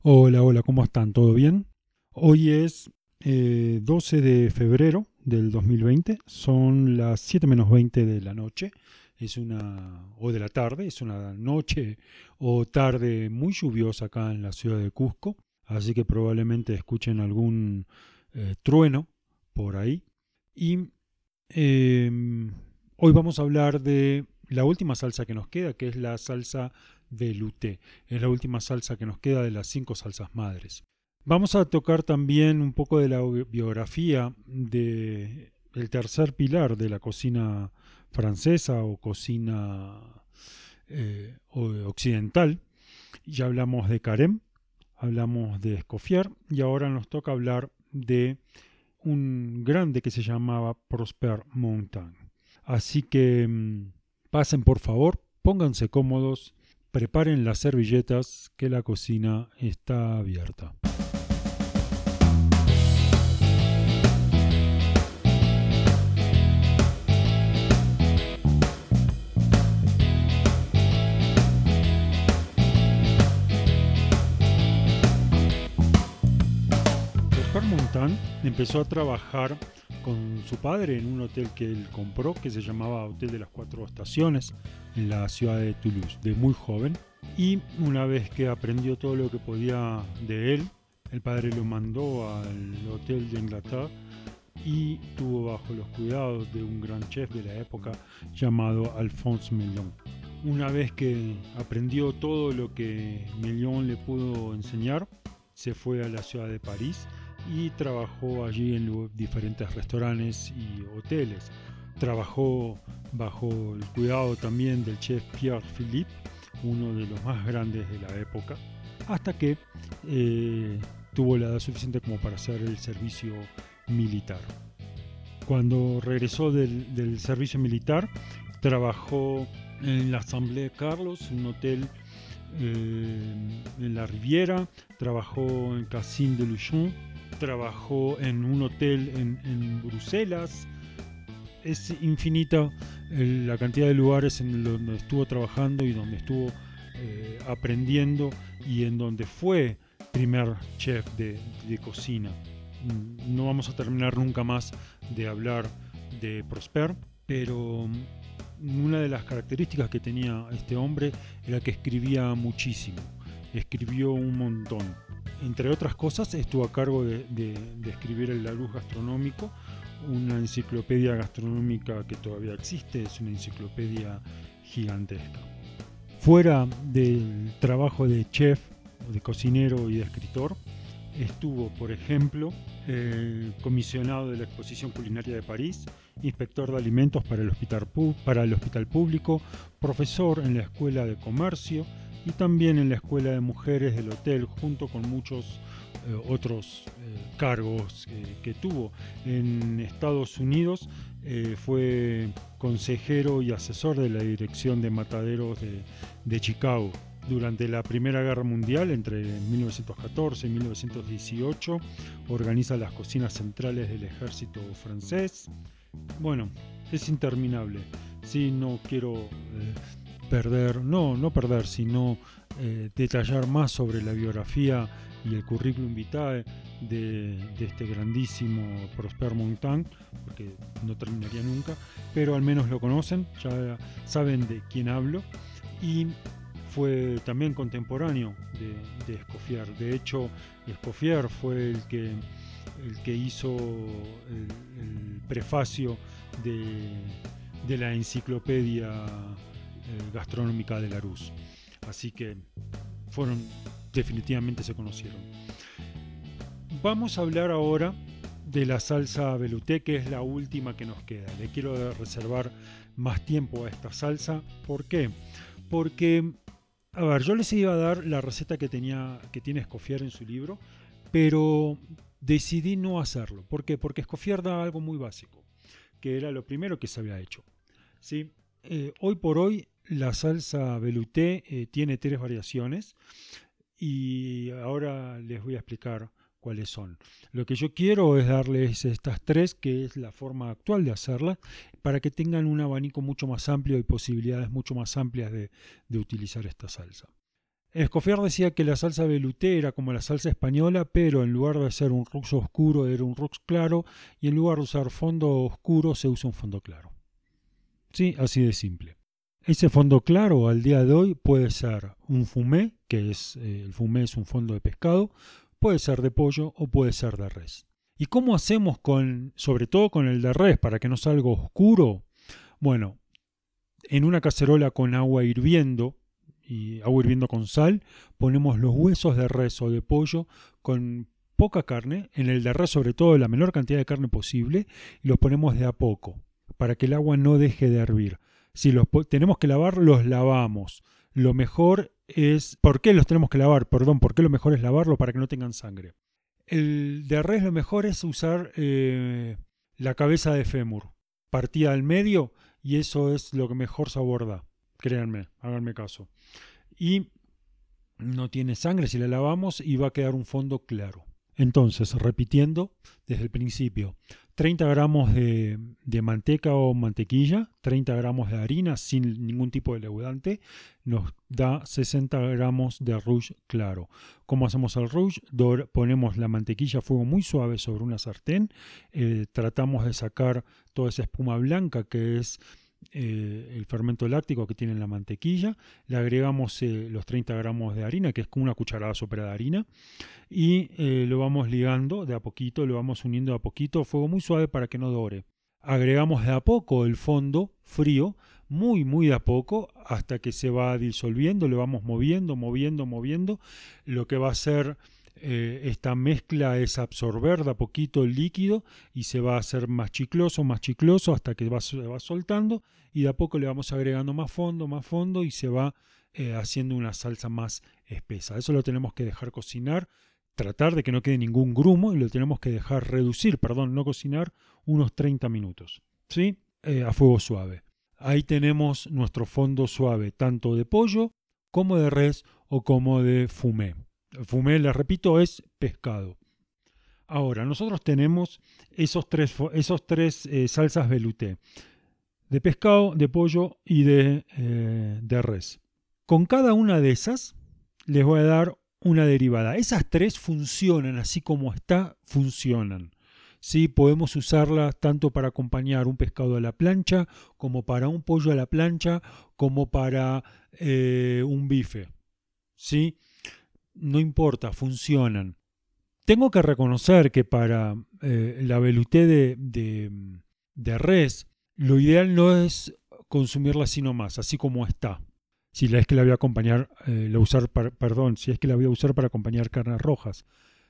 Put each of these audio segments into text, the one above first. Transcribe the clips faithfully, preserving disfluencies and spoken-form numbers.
Hola, hola, ¿cómo están? ¿Todo bien? Hoy es eh, doce de febrero del dos mil veinte, son las siete menos veinte de la noche, es una, o de la tarde, es una noche o tarde muy lluviosa acá en la ciudad de Cusco, así que probablemente escuchen algún eh, trueno por ahí. Y eh, hoy vamos a hablar de la última salsa que nos queda, que es la salsa velouté. Es la última salsa que nos queda de las cinco salsas madres. Vamos a tocar también un poco de la biografía de el tercer pilar de la cocina francesa o cocina eh, occidental. Ya hablamos de Carême, hablamos de Escoffier y ahora nos toca hablar de un grande que se llamaba Prosper Montagne. Así que mmm, pasen por favor, pónganse cómodos, preparen las servilletas que la cocina está abierta. Prosper Montagne empezó a trabajar con su padre en un hotel que él compró, que se llamaba Hotel de las Cuatro Estaciones, en la ciudad de Toulouse, de muy joven. Y una vez que aprendió todo lo que podía de él, el padre lo mandó al Hotel de Inglaterra y tuvo bajo los cuidados de un gran chef de la época llamado Alphonse Mellon. Una vez que aprendió todo lo que Mellon le pudo enseñar, se fue a la ciudad de París y trabajó allí en diferentes restaurantes y hoteles. Trabajó bajo el cuidado también del chef Pierre Philippe, uno de los más grandes de la época, hasta que eh, tuvo la edad suficiente como para hacer el servicio militar. Cuando regresó del, del servicio militar, trabajó en la Assemblée Carlos, un hotel eh, en la Riviera, trabajó en Casino de Luchon, trabajó en un hotel en, en Bruselas. Es infinita eh, la cantidad de lugares en donde estuvo trabajando y donde estuvo eh, aprendiendo y en donde fue primer chef de, de cocina. No vamos a terminar nunca más de hablar de Prosper, pero una de las características que tenía este hombre era que escribía muchísimo, escribió un montón. Entre otras cosas, estuvo a cargo de, de, de escribir el Larousse Gastronómico, una enciclopedia gastronómica que todavía existe, es una enciclopedia gigantesca. Fuera del trabajo de chef, de cocinero y de escritor, estuvo, por ejemplo, eh, comisionado de la Exposición Culinaria de París, inspector de alimentos para el, hospital, para el hospital público, profesor en la Escuela de Comercio y también en la Escuela de Mujeres del hotel, junto con muchos eh, otros eh, cargos eh, que tuvo. En Estados Unidos eh, fue consejero y asesor de la Dirección de Mataderos de, de Chicago. Durante la Primera Guerra Mundial, entre mil novecientos catorce y mil novecientos dieciocho, organiza las cocinas centrales del ejército francés. Bueno, es interminable. Sí, no quiero eh, perder, no, no perder, sino eh, detallar más sobre la biografía y el currículum vitae de, de este grandísimo Prosper Montagne, porque no terminaría nunca, pero al menos lo conocen, ya saben de quién hablo. Y fue también contemporáneo de, de Escoffier. De hecho, Escoffier fue el que, el que hizo el, el prefacio de, de la enciclopedia eh, gastronómica de Larousse. Así que fueron, definitivamente se conocieron. Vamos a hablar ahora de la salsa velouté, que es la última que nos queda. Le quiero reservar más tiempo a esta salsa. ¿Por qué? Porque a ver, yo les iba a dar la receta que, tenía, que tiene Escoffier en su libro, pero decidí no hacerlo. ¿Por qué? Porque Escoffier da algo muy básico, que era lo primero que se había hecho. ¿Sí? Eh, hoy por hoy la salsa velouté eh, tiene tres variaciones y ahora les voy a explicar cuáles son. Lo que yo quiero es darles estas tres, que es la forma actual de hacerla, para que tengan un abanico mucho más amplio y posibilidades mucho más amplias de, de utilizar esta salsa. Escoffier decía que la salsa velouté era como la salsa española, pero en lugar de ser un rux oscuro era un rux claro, y en lugar de usar fondo oscuro se usa un fondo claro. Sí, así de simple. Ese fondo claro al día de hoy puede ser un fumé, que es eh, el fumé es un fondo de pescado, puede ser de pollo o puede ser de res. ¿Y cómo hacemos con, sobre todo con el de res, para que no salga oscuro? Bueno, en una cacerola con agua hirviendo, y agua hirviendo con sal, ponemos los huesos de res o de pollo con poca carne, en el de res sobre todo la menor cantidad de carne posible, y los ponemos de a poco, para que el agua no deje de hervir. Si los tenemos que lavar, los lavamos. Lo mejor es... ¿Por qué los tenemos que lavar? Perdón, ¿por qué lo mejor es lavarlo? Para que no tengan sangre. El de res lo mejor es usar eh, la cabeza de fémur, partida al medio, y eso es lo que mejor sabor da. Créanme, háganme caso. Y no tiene sangre si la lavamos y va a quedar un fondo claro. Entonces, repitiendo desde el principio, treinta gramos de, de manteca o mantequilla, treinta gramos de harina sin ningún tipo de leudante, nos da sesenta gramos de rouge claro. ¿Cómo hacemos el rouge? Ponemos la mantequilla a fuego muy suave sobre una sartén, eh, tratamos de sacar toda esa espuma blanca que es Eh, el fermento láctico que tiene la mantequilla, le agregamos eh, los treinta gramos de harina, que es como una cucharada sopera de harina, y eh, lo vamos ligando de a poquito, lo vamos uniendo de a poquito a fuego muy suave para que no dore. Agregamos de a poco el fondo frío, muy muy de a poco, hasta que se va disolviendo, lo vamos moviendo, moviendo, moviendo. Lo que va a hacer eh, esta mezcla es absorber de a poquito el líquido y se va a hacer más chicloso, más chicloso hasta que va, se va soltando, y de a poco le vamos agregando más fondo, más fondo, y se va eh, haciendo una salsa más espesa. Eso lo tenemos que dejar cocinar, tratar de que no quede ningún grumo, y lo tenemos que dejar reducir, perdón, no cocinar, unos treinta minutos, ¿sí? Eh, a fuego suave. Ahí tenemos nuestro fondo suave, tanto de pollo como de res o como de fumé. El fumé, les repito, es pescado. Ahora, nosotros tenemos esos tres, esos tres eh, salsas velouté, de pescado, de pollo y de, eh, de res. Con cada una de esas les voy a dar una derivada. Esas tres funcionan así como está, funcionan. ¿Sí? Podemos usarlas tanto para acompañar un pescado a la plancha, como para un pollo a la plancha, como para eh, un bife. ¿Sí? No importa, funcionan. Tengo que reconocer que para eh, la velouté de, de, de res, lo ideal no es consumirla así nomás, así como está. Si la es que la voy a acompañar, eh, la usar para, perdón, si es que la voy a usar para acompañar carnes rojas.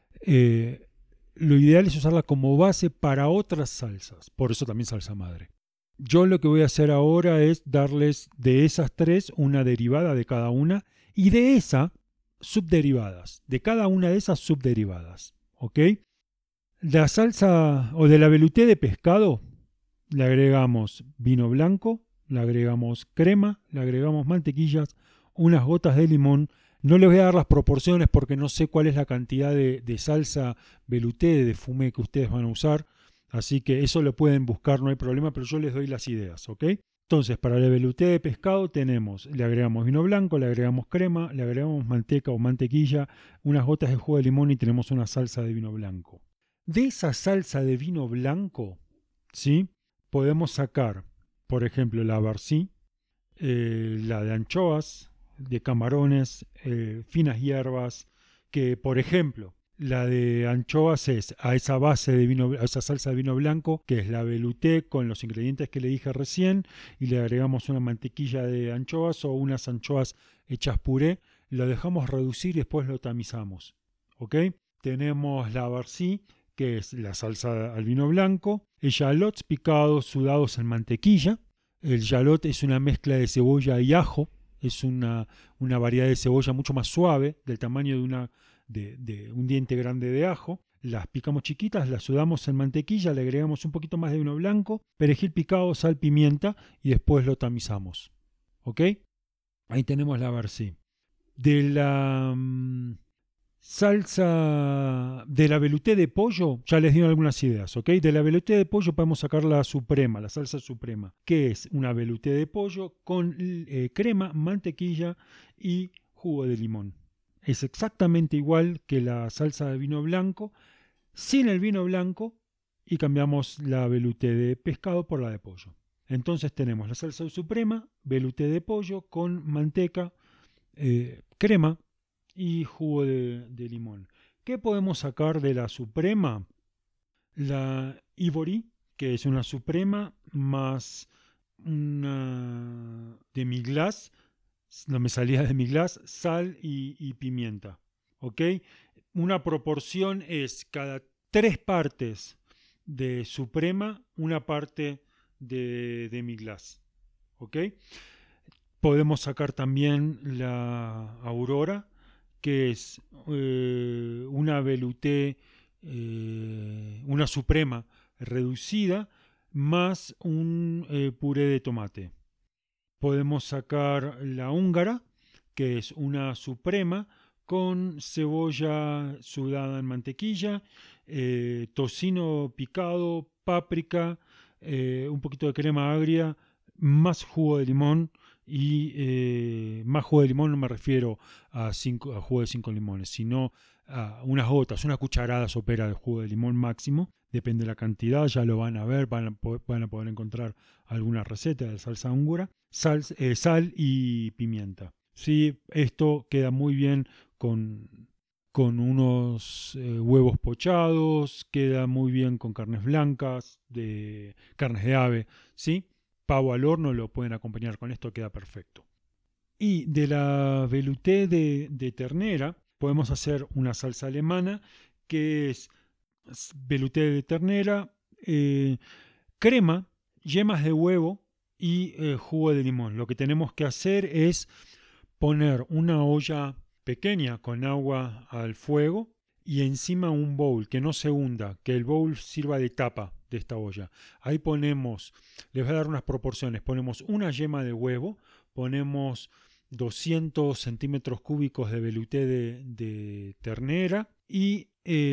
Eh, lo ideal es usarla como base para otras salsas, por eso también salsa madre. Yo lo que voy a hacer ahora es darles de esas tres una derivada de cada una, y de esa subderivadas, de cada una de esas subderivadas, ¿ok? La salsa o de la velouté de pescado le agregamos vino blanco, le agregamos crema, le agregamos mantequillas, unas gotas de limón. No les voy a dar las proporciones porque no sé cuál es la cantidad de, de salsa velouté, de fumé que ustedes van a usar, así que eso lo pueden buscar, no hay problema, pero yo les doy las ideas, ¿ok? Entonces, para el velouté de pescado tenemos, le agregamos vino blanco, le agregamos crema, le agregamos manteca o mantequilla, unas gotas de jugo de limón y tenemos una salsa de vino blanco. De esa salsa de vino blanco, ¿sí?, podemos sacar, por ejemplo, la barcí, eh, la de anchoas, de camarones, eh, finas hierbas, que por ejemplo, la de anchoas es a esa base de vino, a esa salsa de vino blanco, que es la velouté con los ingredientes que le dije recién, y le agregamos una mantequilla de anchoas o unas anchoas hechas puré, lo dejamos reducir y después lo tamizamos, ¿ok? Tenemos la barcí, que es la salsa al vino blanco, eschalots picados, sudados en mantequilla. El shallot es una mezcla de cebolla y ajo, es una, una variedad de cebolla mucho más suave, del tamaño de, una, de, de un diente grande de ajo. Las picamos chiquitas, las sudamos en mantequilla, le agregamos un poquito más de vino blanco, perejil picado, sal, pimienta y después lo tamizamos. ¿Ok? Ahí tenemos la barcí. De la um, salsa de la velouté de pollo, ya les di algunas ideas, ¿ok? De la velouté de pollo podemos sacar la suprema, la salsa suprema, que es una velouté de pollo con eh, crema, mantequilla y jugo de limón. Es exactamente igual que la salsa de vino blanco, sin el vino blanco, y cambiamos la velouté de pescado por la de pollo. Entonces tenemos la salsa suprema, velouté de pollo con manteca, eh, crema y jugo de, de limón. ¿Qué podemos sacar de la suprema? La Ivory, que es una suprema más una demi-glace, no me salía demi-glace, sal y, y pimienta. ¿Ok? Una proporción es cada tres partes de suprema, una parte de demi-glace. ¿Ok? Podemos sacar también la Aurora, que es eh, una velouté, eh, una suprema reducida, más un eh, puré de tomate. Podemos sacar la húngara, que es una suprema con cebolla sudada en mantequilla, eh, tocino picado, páprica, eh, un poquito de crema agria, más jugo de limón. Y eh, más jugo de limón no me refiero a, cinco, a jugo de cinco limones, sino a unas gotas, una cucharada sopera de jugo de limón máximo. Depende de la cantidad, ya lo van a ver, van a, van a poder encontrar alguna receta de salsa húngara. Sal, eh, sal y pimienta. Sí, esto queda muy bien con, con unos eh, huevos pochados, queda muy bien con carnes blancas, de carnes de ave, ¿sí? Pavo al horno lo pueden acompañar con esto, queda perfecto. Y de la velouté de, de ternera podemos hacer una salsa alemana que es velouté de ternera, eh, crema, yemas de huevo y eh, jugo de limón. Lo que tenemos que hacer es poner una olla pequeña con agua al fuego y encima un bowl que no se hunda, que el bowl sirva de tapa de esta olla. Ahí ponemos, les voy a dar unas proporciones, ponemos una yema de huevo, ponemos doscientos centímetros cúbicos de velouté de, de ternera y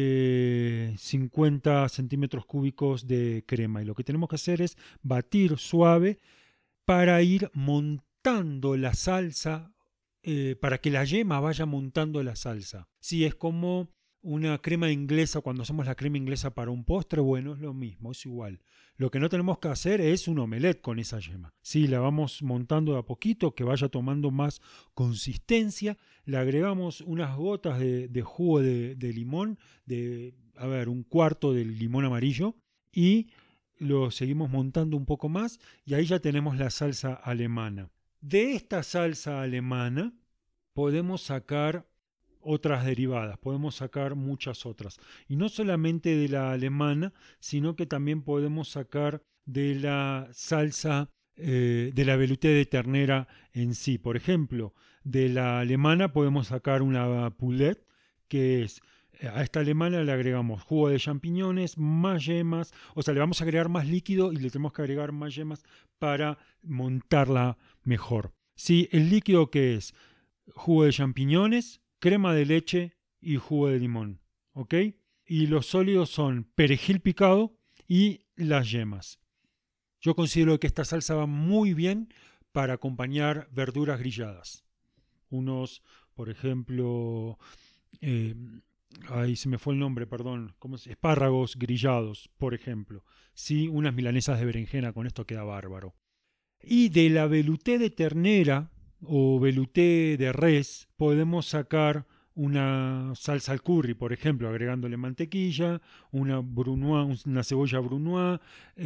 eh, cincuenta centímetros cúbicos de crema. Y lo que tenemos que hacer es batir suave para ir montando la salsa, eh, para que la yema vaya montando la salsa. Sí, es como una crema inglesa, cuando hacemos la crema inglesa para un postre, bueno, es lo mismo, es igual. Lo que no tenemos que hacer es un omelette con esa yema. Sí, la vamos montando de a poquito, que vaya tomando más consistencia. Le agregamos unas gotas de, de jugo de, de limón, de, a ver, un cuarto del limón amarillo, y lo seguimos montando un poco más, y ahí ya tenemos la salsa alemana. De esta salsa alemana podemos sacar otras derivadas, podemos sacar muchas otras. Y no solamente de la alemana, sino que también podemos sacar de la salsa, eh, de la velouté de ternera en sí. Por ejemplo, de la alemana podemos sacar una poulette, que es, a esta alemana le agregamos jugo de champiñones, más yemas, o sea, le vamos a agregar más líquido y le tenemos que agregar más yemas para montarla mejor. ¿Sí? El líquido que es jugo de champiñones, crema de leche y jugo de limón, ¿ok? Y los sólidos son perejil picado y las yemas. Yo considero que esta salsa va muy bien para acompañar verduras grilladas. Unos, por ejemplo, eh, ahí se me fue el nombre, perdón, ¿cómo es? Espárragos grillados, por ejemplo. Sí, unas milanesas de berenjena, con esto queda bárbaro. Y de la velouté de ternera o velouté de res podemos sacar una salsa al curry, por ejemplo, agregándole mantequilla, una, brunoise, una cebolla brunoise,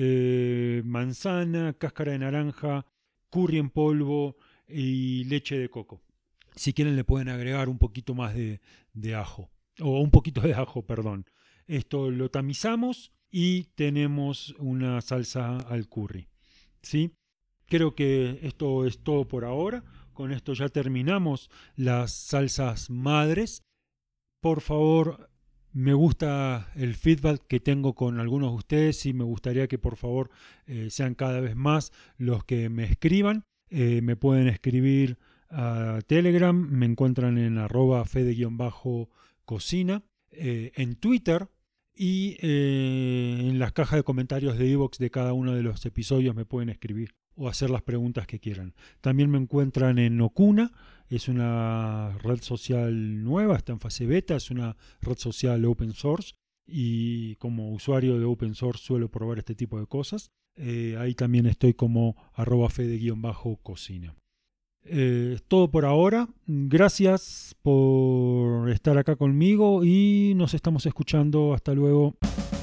eh, manzana, cáscara de naranja, curry en polvo y leche de coco. Si quieren le pueden agregar un poquito más de, de ajo, o un poquito de ajo, perdón. Esto lo tamizamos y tenemos una salsa al curry, ¿sí? Creo que esto es todo por ahora. Con esto ya terminamos las salsas madres. Por favor, me gusta el feedback que tengo con algunos de ustedes y me gustaría que por favor eh, sean cada vez más los que me escriban. Eh, me pueden escribir a Telegram, me encuentran en arroba fede-cocina, eh, en Twitter y eh, en las cajas de comentarios de iVoox de cada uno de los episodios me pueden escribir o hacer las preguntas que quieran. También me encuentran en Okuna, es una red social nueva, está en fase beta, es una red social open source y como usuario de open source suelo probar este tipo de cosas. Eh, ahí también estoy como arroba fede-cocina. Eh, es todo por ahora. Gracias por estar acá conmigo y nos estamos escuchando. Hasta luego.